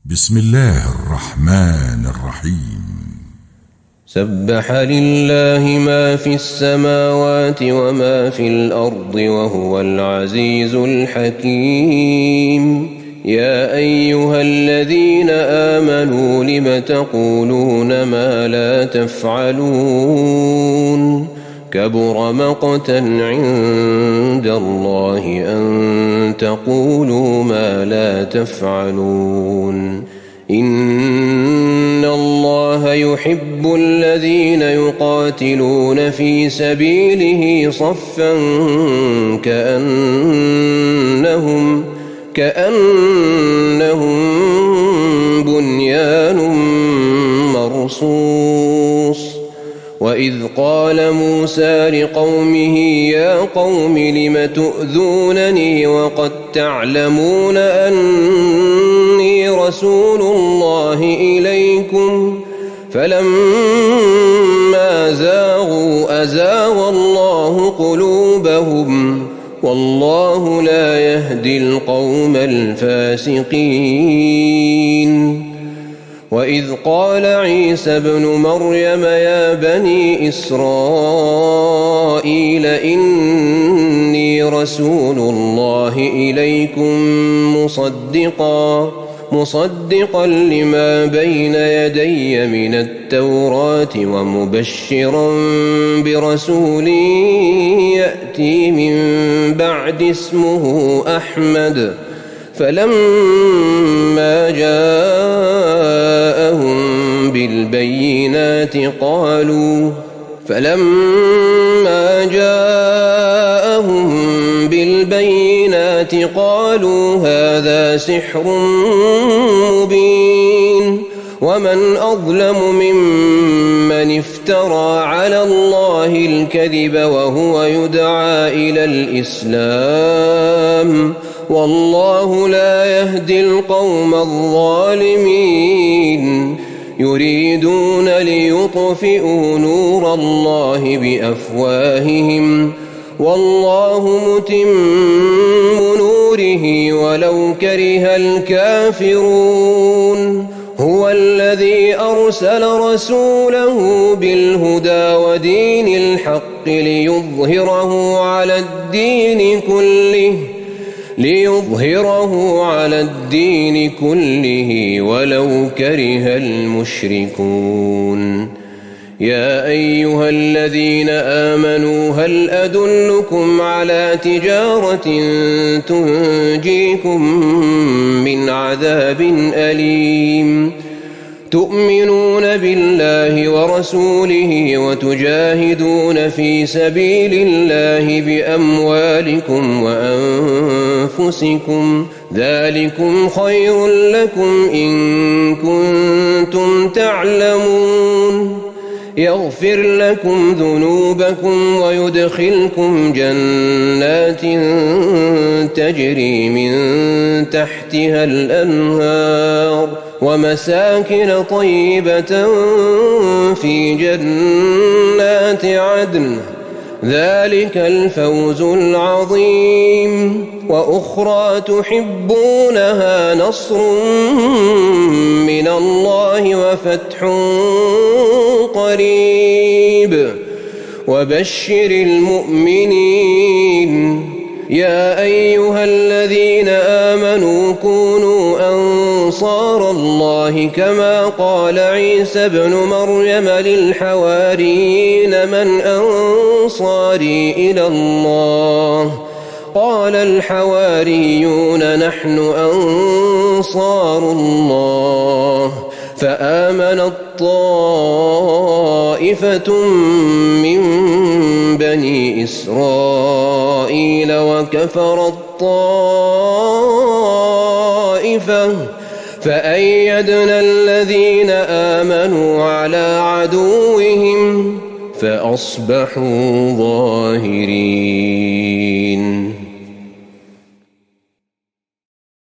بسم الله الرحمن الرحيم. سبح لله ما في السماوات وما في الأرض وهو العزيز الحكيم. يا أيها الذين آمنوا لم تقولون ما لا تفعلون كبر مقتا عند الله أن تقولوا ما لا تفعلون. إن الله يحب الذين يقاتلون في سبيله صفا كأنهم بنيان مرصوص. وإذ قال موسى لقومه يا قوم لم تؤذونني وقد تعلمون أني رسول الله إليكم فلما زاغوا أزاغ الله قلوبهم والله لا يهدي القوم الفاسقين. وإذ قال عيسى ابن مريم يا بني إسرائيل إني رسول الله إليكم مصدقا لما بين يدي من التوراة ومبشرا برسول يأتي من بعد اسمه أحمد. فلما جاءهم بالبينات قالوا هذا سحر مبين. ومن أظلم ممن افترى على الله الكذب وهو يدعى إلى الإسلام والله لا يهدي القوم الظالمين. يريدون ليطفئوا نور الله بأفواههم والله متم نوره ولو كره الكافرون. هو الذي أرسل رسوله بالهدى ودين الحق ليظهره على الدين كله ولو كره المشركون. يا أيها الذين آمنوا هل أدلكم على تجارة تنجيكم من عذاب أليم تؤمنون بالله ورسوله وتجاهدون في سبيل الله بأموالكم وأنفسكم ذلكم خير لكم إن كنتم تعلمون. يغفر لكم ذنوبكم ويدخلكم جنات تجري من تحتها الأنهار ومساكن طيبة في جنات عدن ذلك الفوز العظيم. وأخرى تحبونها نصر من الله وفتح قريب وبشر المؤمنين. يا أيها الذين آمنوا كونوا أنصار الله كما قال عيسى ابن مريم للحواريين من أنصاري إلى الله قال الحواريون نحن أنصار الله. فآمنت طائفة من بني إسرائيل وكفرت طائفة فأيدنا الذين آمنوا على عدوهم فأصبحوا ظاهرين.